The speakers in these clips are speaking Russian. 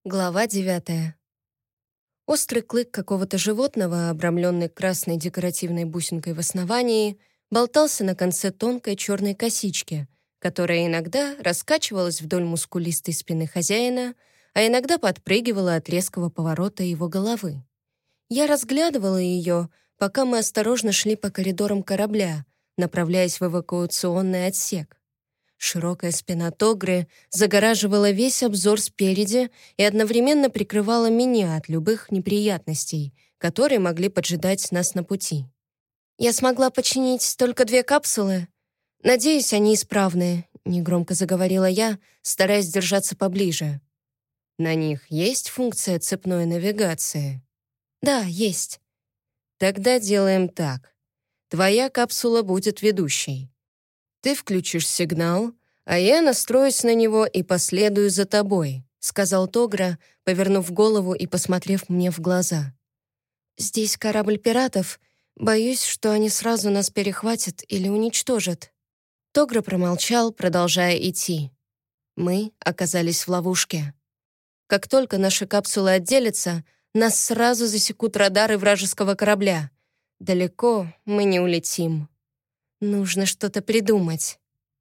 Глава 9. Острый клык какого-то животного, обрамленный красной декоративной бусинкой в основании, болтался на конце тонкой черной косички, которая иногда раскачивалась вдоль мускулистой спины хозяина, а иногда подпрыгивала от резкого поворота его головы. Я разглядывала ее, пока мы осторожно шли по коридорам корабля, направляясь в эвакуационный отсек. Широкая спина Тогры загораживала весь обзор спереди и одновременно прикрывала меня от любых неприятностей, которые могли поджидать нас на пути. «Я смогла починить только 2 капсулы. Надеюсь, они исправны», — негромко заговорила я, стараясь держаться поближе. «На них есть функция цепной навигации?» «Да, есть». «Тогда делаем так. Твоя капсула будет ведущей. Ты включишь сигнал, а я настроюсь на него и последую за тобой», — сказал Тогра, повернув голову и посмотрев мне в глаза. «Здесь корабль пиратов. Боюсь, что они сразу нас перехватят или уничтожат». Тогра промолчал, продолжая идти. Мы оказались в ловушке. Как только наши капсулы отделятся, нас сразу засекут радары вражеского корабля. Далеко мы не улетим. Нужно что-то придумать.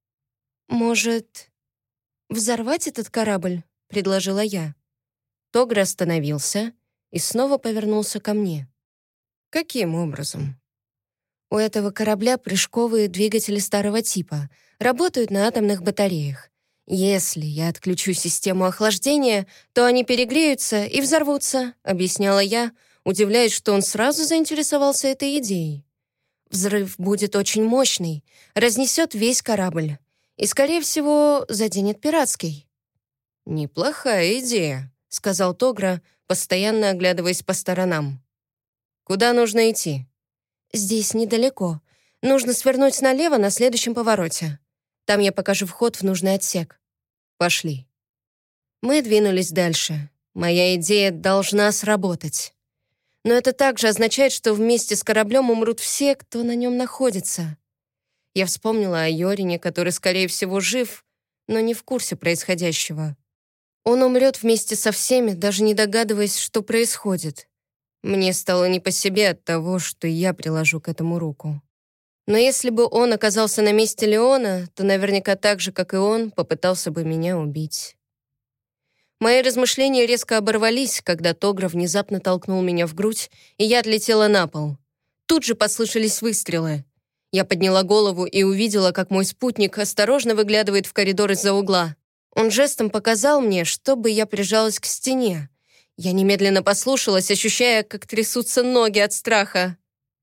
«Может, взорвать этот корабль?» — предложила я. Тогра остановился и снова повернулся ко мне. «Каким образом?» «У этого корабля прыжковые двигатели старого типа, работают на атомных батареях. Если я отключу систему охлаждения, то они перегреются и взорвутся», — объясняла я, удивляясь, что он сразу заинтересовался этой идеей. «Взрыв будет очень мощный, разнесет весь корабль и, скорее всего, заденет пиратский». «Неплохая идея», — сказал Тогра, постоянно оглядываясь по сторонам. «Куда нужно идти?» «Здесь недалеко. Нужно свернуть налево на следующем повороте. Там я покажу вход в нужный отсек». «Пошли». Мы двинулись дальше. Моя идея должна сработать. Но это также означает, что вместе с кораблем умрут все, кто на нем находится. Я вспомнила о Йорине, который, скорее всего, жив, но не в курсе происходящего. Он умрет вместе со всеми, даже не догадываясь, что происходит. Мне стало не по себе от того, что я приложу к этому руку. Но если бы он оказался на месте Леона, то наверняка так же, как и он, попытался бы меня убить. Мои размышления резко оборвались, когда Тогра внезапно толкнул меня в грудь, и я отлетела на пол. Тут же послышались выстрелы. Я подняла голову и увидела, как мой спутник осторожно выглядывает в коридор из-за угла. Он жестом показал мне, чтобы я прижалась к стене. Я немедленно послушалась, ощущая, как трясутся ноги от страха.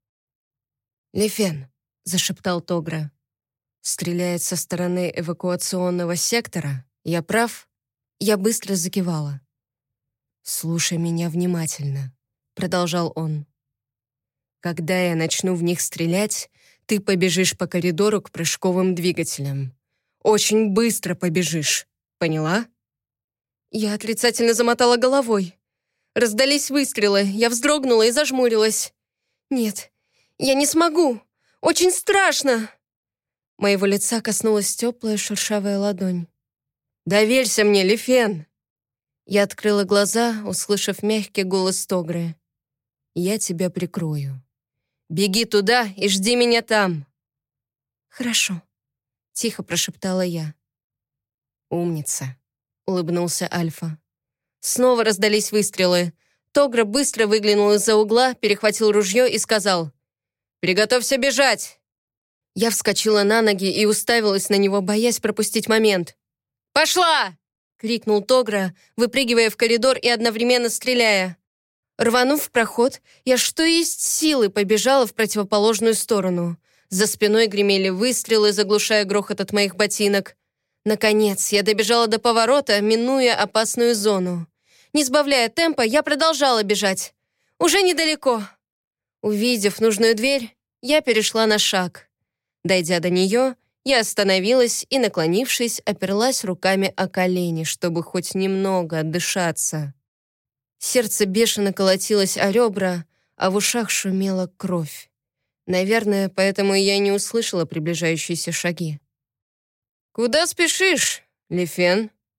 «Лефен», — зашептал Тогра, — «стреляет со стороны эвакуационного сектора. Я прав?» Я быстро закивала. «Слушай меня внимательно», — продолжал он. «Когда я начну в них стрелять, ты побежишь по коридору к прыжковым двигателям. Очень быстро побежишь. Поняла?» Я отрицательно замотала головой. Раздались выстрелы, я вздрогнула и зажмурилась. «Нет, я не смогу. Очень страшно!» Моего лица коснулась теплая шершавая ладонь. «Доверься мне, Лефен!» Я открыла глаза, услышав мягкий голос Тогры. «Я тебя прикрою. Беги туда и жди меня там!» «Хорошо», — тихо прошептала я. «Умница», — улыбнулся Альфа. Снова раздались выстрелы. Тогра быстро выглянул из-за угла, перехватил ружье и сказал: «Приготовься бежать!» Я вскочила на ноги и уставилась на него, боясь пропустить момент. «Пошла!» — крикнул Тогра, выпрыгивая в коридор и одновременно стреляя. Рванув в проход, я что есть силы побежала в противоположную сторону. За спиной гремели выстрелы, заглушая грохот от моих ботинок. Наконец, я добежала до поворота, минуя опасную зону. Не сбавляя темпа, я продолжала бежать. Уже недалеко. Увидев нужную дверь, я перешла на шаг. Дойдя до нее, я остановилась и, наклонившись, оперлась руками о колени, чтобы хоть немного отдышаться. Сердце бешено колотилось о ребра, а в ушах шумела кровь. Наверное, поэтому я не услышала приближающиеся шаги. «Куда спешишь, Лефен?»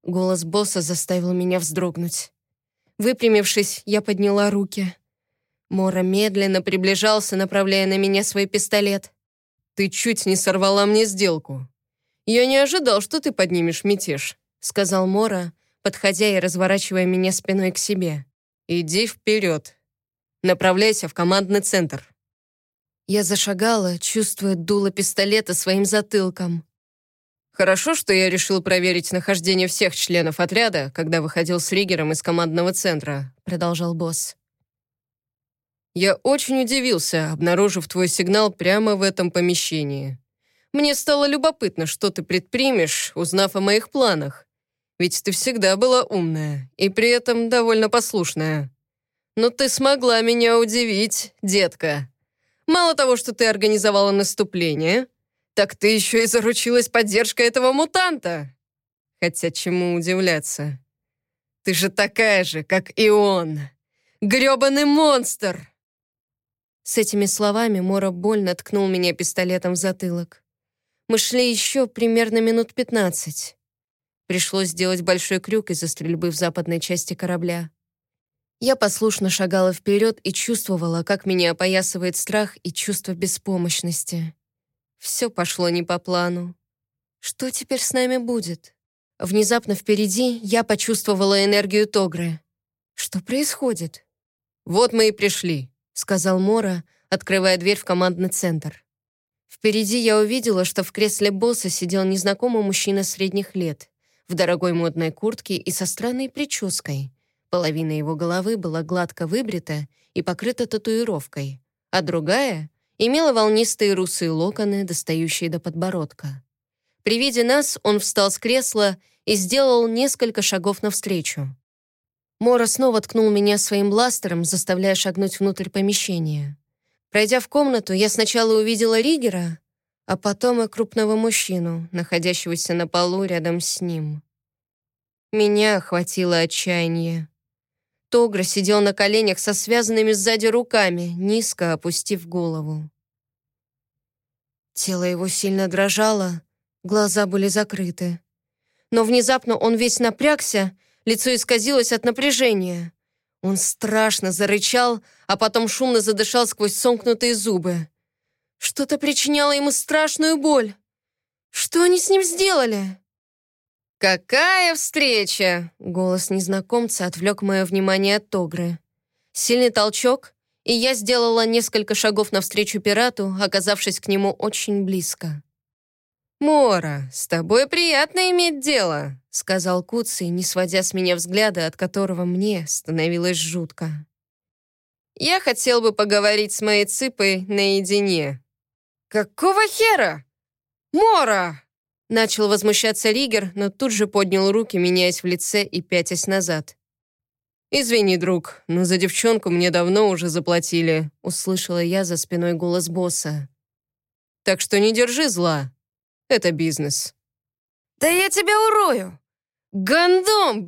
Голос босса заставил меня вздрогнуть. Выпрямившись, я подняла руки. Мора медленно приближался, направляя на меня свой пистолет. «Ты чуть не сорвала мне сделку. Я не ожидал, что ты поднимешь мятеж», — сказал Мора, подходя и разворачивая меня спиной к себе. «Иди вперед. Направляйся в командный центр». Я зашагала, чувствуя дуло пистолета своим затылком. «Хорошо, что я решил проверить нахождение всех членов отряда, когда выходил с Ригером из командного центра», — продолжал босс. «Я очень удивился, обнаружив твой сигнал прямо в этом помещении. Мне стало любопытно, что ты предпримешь, узнав о моих планах. Ведь ты всегда была умная и при этом довольно послушная. Но ты смогла меня удивить, детка. Мало того, что ты организовала наступление, так ты еще и заручилась поддержкой этого мутанта. Хотя чему удивляться? Ты же такая же, как и он. Грёбаный монстр!» С этими словами Мора больно ткнул меня пистолетом в затылок. Мы шли еще примерно минут 15. Пришлось сделать большой крюк из-за стрельбы в западной части корабля. Я послушно шагала вперед и чувствовала, как меня опоясывает страх и чувство беспомощности. Все пошло не по плану. Что теперь с нами будет? Внезапно впереди я почувствовала энергию Тогры. Что происходит? «Вот мы и пришли», — сказал Мора, открывая дверь в командный центр. Впереди я увидела, что в кресле босса сидел незнакомый мужчина средних лет, в дорогой модной куртке и со странной прической. Половина его головы была гладко выбрита и покрыта татуировкой, а другая имела волнистые русые локоны, достающие до подбородка. При виде нас он встал с кресла и сделал несколько шагов навстречу. Мора снова ткнул меня своим бластером, заставляя шагнуть внутрь помещения. Пройдя в комнату, я сначала увидела Ригера, а потом и крупного мужчину, находящегося на полу рядом с ним. Меня охватило отчаяние. Тогра сидел на коленях со связанными сзади руками, низко опустив голову. Тело его сильно дрожало, глаза были закрыты. Но внезапно он весь напрягся, лицо исказилось от напряжения. Он страшно зарычал, а потом шумно задышал сквозь сомкнутые зубы. Что-то причиняло ему страшную боль. Что они с ним сделали? «Какая встреча!» Голос незнакомца отвлек мое внимание от Тогры. Сильный толчок, и я сделала несколько шагов навстречу пирату, оказавшись к нему очень близко. «Мора, с тобой приятно иметь дело», — сказал Куций, не сводя с меня взгляда, от которого мне становилось жутко. «Я хотел бы поговорить с моей цыпой наедине». «Какого хера? Мора!» Начал возмущаться Ригер, но тут же поднял руки, меняясь в лице и пятясь назад. «Извини, друг, но за девчонку мне давно уже заплатили», — услышала я за спиной голос босса. «Так что не держи зла. Это бизнес». «Да я тебя урою! Гандон!»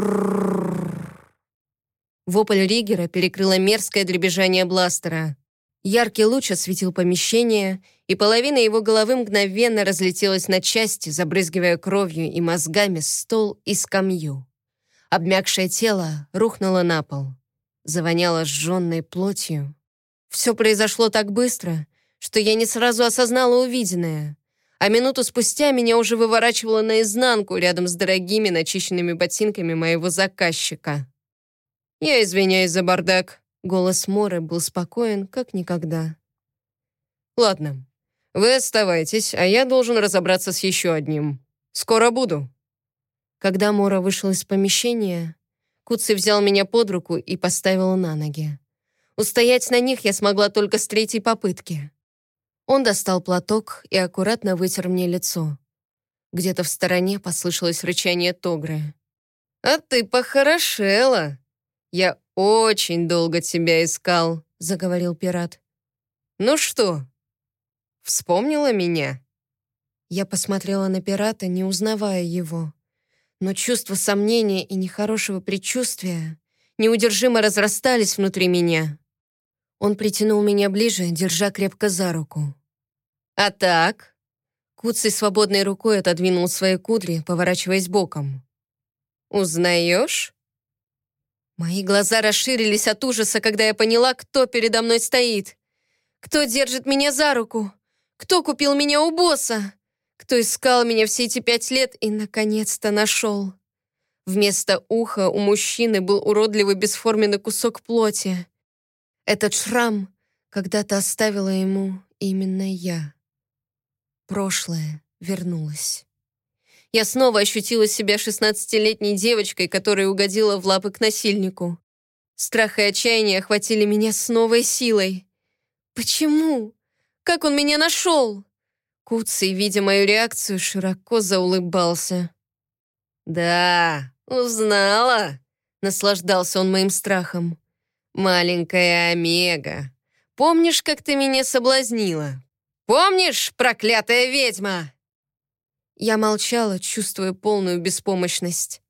Вопль Ригера перекрыло мерзкое дребезжание бластера. Яркий луч осветил помещение, и половина его головы мгновенно разлетелась на части, забрызгивая кровью и мозгами стол и скамью. Обмякшее тело рухнуло на пол. Завоняло сжженной плотью. Все произошло так быстро, что я не сразу осознала увиденное, а минуту спустя меня уже выворачивало наизнанку рядом с дорогими начищенными ботинками моего заказчика. «Я извиняюсь за бардак», — голос Моры был спокоен, как никогда. «Ладно, вы оставайтесь, а я должен разобраться с еще одним. Скоро буду». Когда Мора вышел из помещения, Куцый взял меня под руку и поставил на ноги. Устоять на них я смогла только с третьей попытки. Он достал платок и аккуратно вытер мне лицо. Где-то в стороне послышалось рычание Тогры. «А ты похорошела. Я очень долго тебя искал», — заговорил пират. «Ну что, вспомнила меня?» Я посмотрела на пирата, не узнавая его. Но чувство сомнения и нехорошего предчувствия неудержимо разрастались внутри меня. Он притянул меня ближе, держа крепко за руку. «А так?» Куцый свободной рукой отодвинул свои кудри, поворачиваясь боком. Узнаешь?» Мои глаза расширились от ужаса, когда я поняла, кто передо мной стоит. Кто держит меня за руку? Кто купил меня у босса? Кто искал меня все эти 5 лет и, наконец-то, нашел? Вместо уха у мужчины был уродливый бесформенный кусок плоти. Этот шрам когда-то оставила ему именно я. Прошлое вернулось. Я снова ощутила себя 16-летней девочкой, которая угодила в лапы к насильнику. Страх и отчаяние охватили меня с новой силой. Почему? Как он меня нашел? Куцый, видя мою реакцию, широко заулыбался. «Да, узнала», — наслаждался он моим страхом. «Маленькая Омега, помнишь, как ты меня соблазнила? Помнишь, проклятая ведьма?» Я молчала, чувствуя полную беспомощность.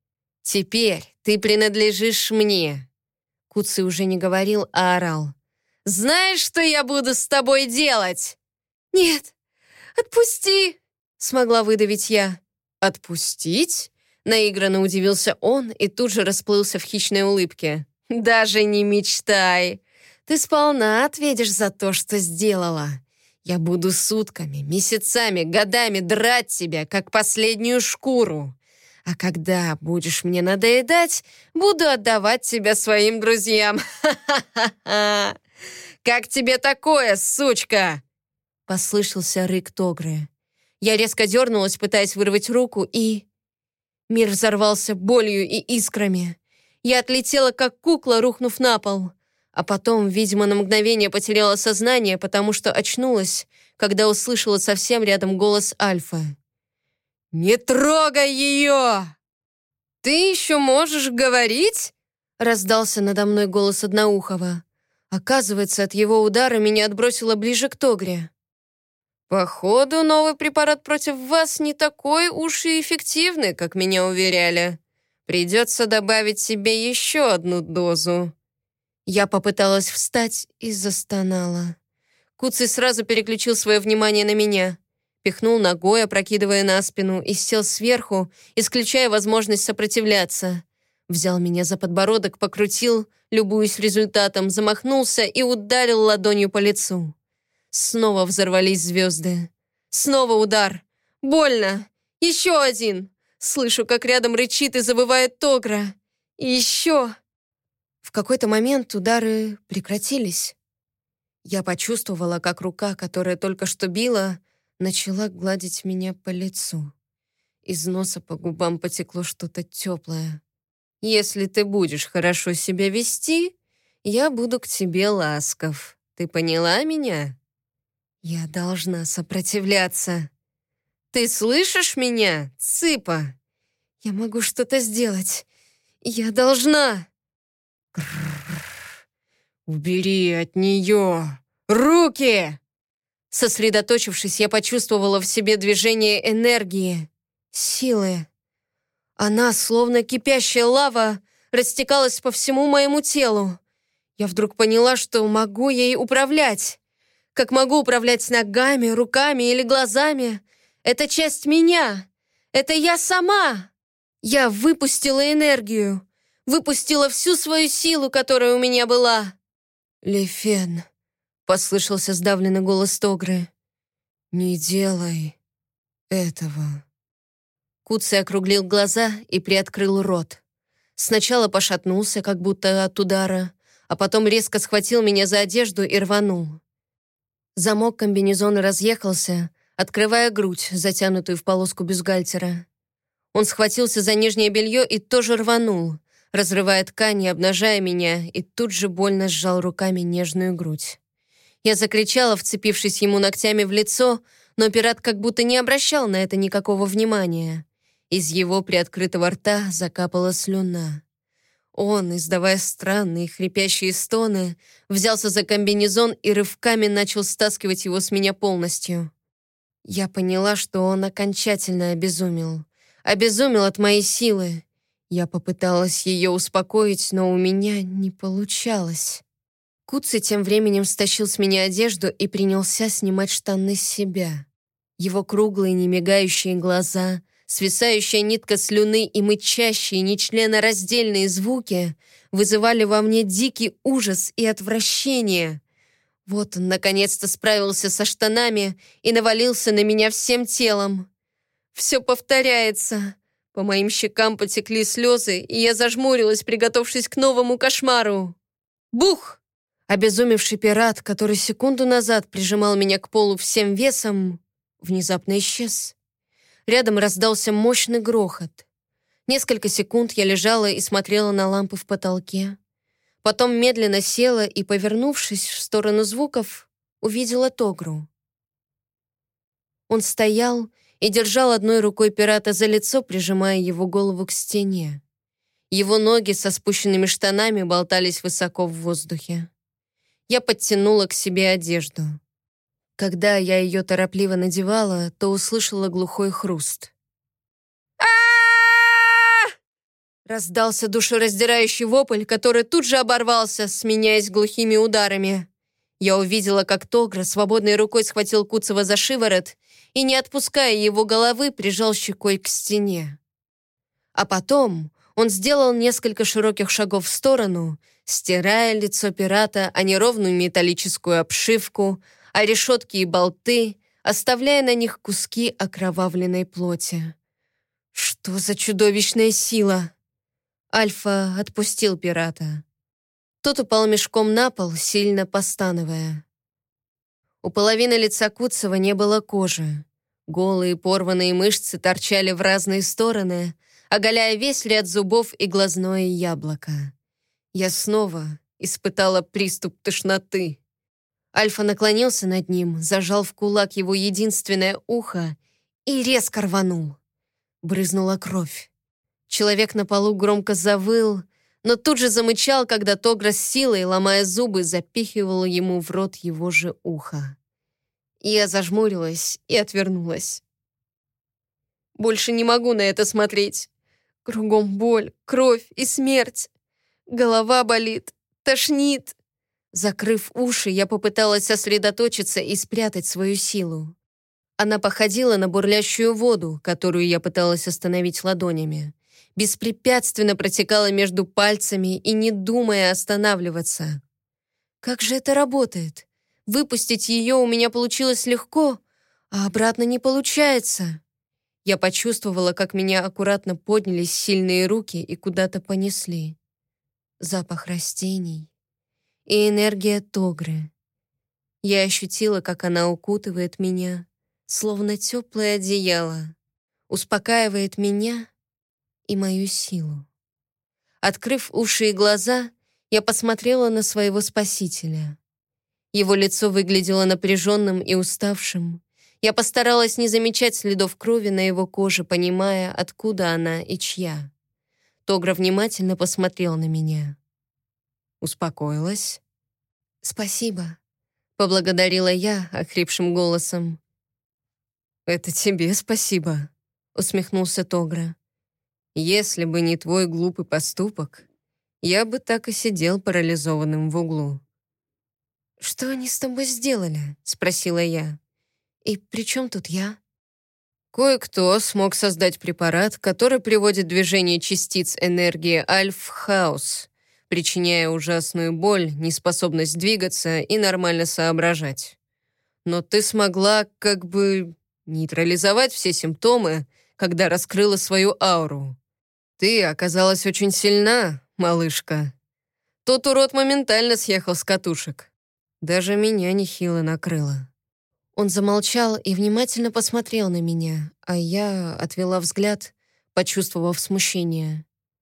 «Теперь ты принадлежишь мне». Куцый уже не говорил, а орал. «Знаешь, что я буду с тобой делать?» «Нет, отпусти!» — смогла выдавить я. «Отпустить?» — наигранно удивился он и тут же расплылся в хищной улыбке. «Даже не мечтай. Ты сполна ответишь за то, что сделала. Я буду сутками, месяцами, годами драть тебя, как последнюю шкуру. А когда будешь мне надоедать, буду отдавать тебя своим друзьям. Ха-ха-ха! Как тебе такое, сучка?» Послышался рык Тогры. Я резко дернулась, пытаясь вырвать руку, и... Мир взорвался болью и искрами. Я отлетела, как кукла, рухнув на пол. А потом, видимо, на мгновение потеряла сознание, потому что очнулась, когда услышала совсем рядом голос Альфа. «Не трогай ее!» «Ты еще можешь говорить?» Раздался надо мной голос Одноухого. Оказывается, от его удара меня отбросило ближе к Тогре. «Походу, новый препарат против вас не такой уж и эффективный, как меня уверяли. Придется добавить себе еще одну дозу». Я попыталась встать и застонала. Куцый сразу переключил свое внимание на меня. Пихнул ногой, опрокидывая на спину, и сел сверху, исключая возможность сопротивляться. Взял меня за подбородок, покрутил, любуясь результатом, замахнулся и ударил ладонью по лицу. Снова взорвались звезды. Снова удар. Больно. Еще один. Слышу, как рядом рычит и завывает Тогра. И еще. В какой-то момент удары прекратились. Я почувствовала, как рука, которая только что била, начала гладить меня по лицу. Из носа по губам потекло что-то теплое. «Если ты будешь хорошо себя вести, я буду к тебе ласков. Ты поняла меня?» «Я должна сопротивляться». «Ты слышишь меня, цыпа?» «Я могу что-то сделать. Я должна». «Убери от нее руки!» Сосредоточившись, я почувствовала в себе движение энергии, силы. Она, словно кипящая лава, растекалась по всему моему телу. Я вдруг поняла, что могу ей управлять. Как могу управлять ногами, руками или глазами. Это часть меня. Это я сама. Я выпустила энергию. Выпустила всю свою силу, которая у меня была. «Лефен», — послышался сдавленный голос Тогры, — «не делай этого». Куцый округлил глаза и приоткрыл рот. Сначала пошатнулся, как будто от удара, а потом резко схватил меня за одежду и рванул. Замок комбинезона разъехался, открывая грудь, затянутую в полоску бюстгальтера. Он схватился за нижнее белье и тоже рванул, разрывая ткань и обнажая меня, и тут же больно сжал руками нежную грудь. Я закричала, вцепившись ему ногтями в лицо, но пират как будто не обращал на это никакого внимания. Из его приоткрытого рта закапала слюна. Он, издавая странные хрипящие стоны, взялся за комбинезон и рывками начал стаскивать его с меня полностью. Я поняла, что он окончательно обезумел. Обезумел от моей силы. Я попыталась ее успокоить, но у меня не получалось. Куцый тем временем стащил с меня одежду и принялся снимать штаны с себя. Его круглые, немигающие глаза Свисающая нитка слюны и мычащие, нечленораздельные звуки вызывали во мне дикий ужас и отвращение. Вот он, наконец-то, справился со штанами и навалился на меня всем телом. Все повторяется. По моим щекам потекли слезы, и я зажмурилась, приготовившись к новому кошмару. Бух! Обезумевший пират, который секунду назад прижимал меня к полу всем весом, внезапно исчез. Рядом раздался мощный грохот. Несколько секунд я лежала и смотрела на лампы в потолке. Потом медленно села и, повернувшись в сторону звуков, увидела Тогру. Он стоял и держал одной рукой пирата за лицо, прижимая его голову к стене. Его ноги со спущенными штанами болтались высоко в воздухе. Я подтянула к себе одежду. Когда я ее торопливо надевала, то услышала глухой хруст. Раздался душераздирающий вопль, который тут же оборвался, сменяясь глухими ударами. Я увидела, как Тогра свободной рукой схватил Куцева за шиворот и, не отпуская его головы, прижал щекой к стене. А потом он сделал несколько широких шагов в сторону, стирая лицо пирата о неровную металлическую обшивку, о решетки и болты, оставляя на них куски окровавленной плоти. Что за чудовищная сила! Альфа отпустил пирата. Тот упал мешком на пол, сильно постановая. У половины лица Куцева не было кожи. Голые порванные мышцы торчали в разные стороны, оголяя весь ряд зубов и глазное яблоко. Я снова испытала приступ тошноты. Альфа наклонился над ним, зажал в кулак его единственное ухо и резко рванул. Брызнула кровь. Человек на полу громко завыл, но тут же замычал, когда Тогра с силой, ломая зубы, запихивал ему в рот его же ухо. Я зажмурилась и отвернулась. Больше не могу на это смотреть. Кругом боль, кровь и смерть. Голова болит, тошнит. Закрыв уши, я попыталась сосредоточиться и спрятать свою силу. Она походила на бурлящую воду, которую я пыталась остановить ладонями. Беспрепятственно протекала между пальцами и не думая останавливаться. Как же это работает? Выпустить ее у меня получилось легко, а обратно не получается. Я почувствовала, как меня аккуратно поднялись сильные руки и куда-то понесли. Запах растений и энергия Тогры. Я ощутила, как она укутывает меня, словно теплое одеяло, успокаивает меня и мою силу. Открыв уши и глаза, я посмотрела на своего спасителя. Его лицо выглядело напряженным и уставшим. Я постаралась не замечать следов крови на его коже, понимая, откуда она и чья. Тогра внимательно посмотрел на меня. «Успокоилась?» «Спасибо», — поблагодарила я охрипшим голосом. «Это тебе спасибо», — усмехнулся Тогра. «Если бы не твой глупый поступок, я бы так и сидел парализованным в углу». «Что они с тобой сделали?» — спросила я. «И при чем тут я?» Кое-кто смог создать препарат, который приводит движение частиц энергии Альф в хаос, причиняя ужасную боль, неспособность двигаться и нормально соображать. Но ты смогла как бы нейтрализовать все симптомы, когда раскрыла свою ауру. Ты оказалась очень сильна, малышка. Тот урод моментально съехал с катушек. Даже меня нехило накрыло. Он замолчал и внимательно посмотрел на меня, а я отвела взгляд, почувствовав смущение.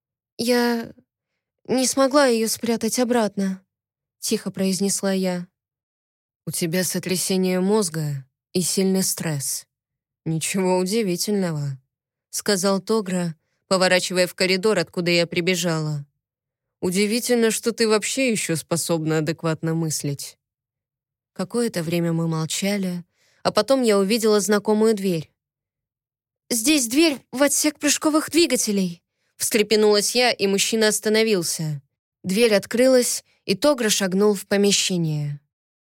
«Я не смогла ее спрятать обратно», — тихо произнесла я. У тебя сотрясение мозга и сильный стресс. Ничего удивительного», — сказал Тогра, поворачивая в коридор, откуда я прибежала. «Удивительно, что ты вообще еще способна адекватно мыслить». Какое-то время мы молчали, а потом я увидела знакомую дверь. «Здесь дверь в отсек прыжковых двигателей!» Встрепенулась я, и мужчина остановился. Дверь открылась, и Тогра шагнул в помещение.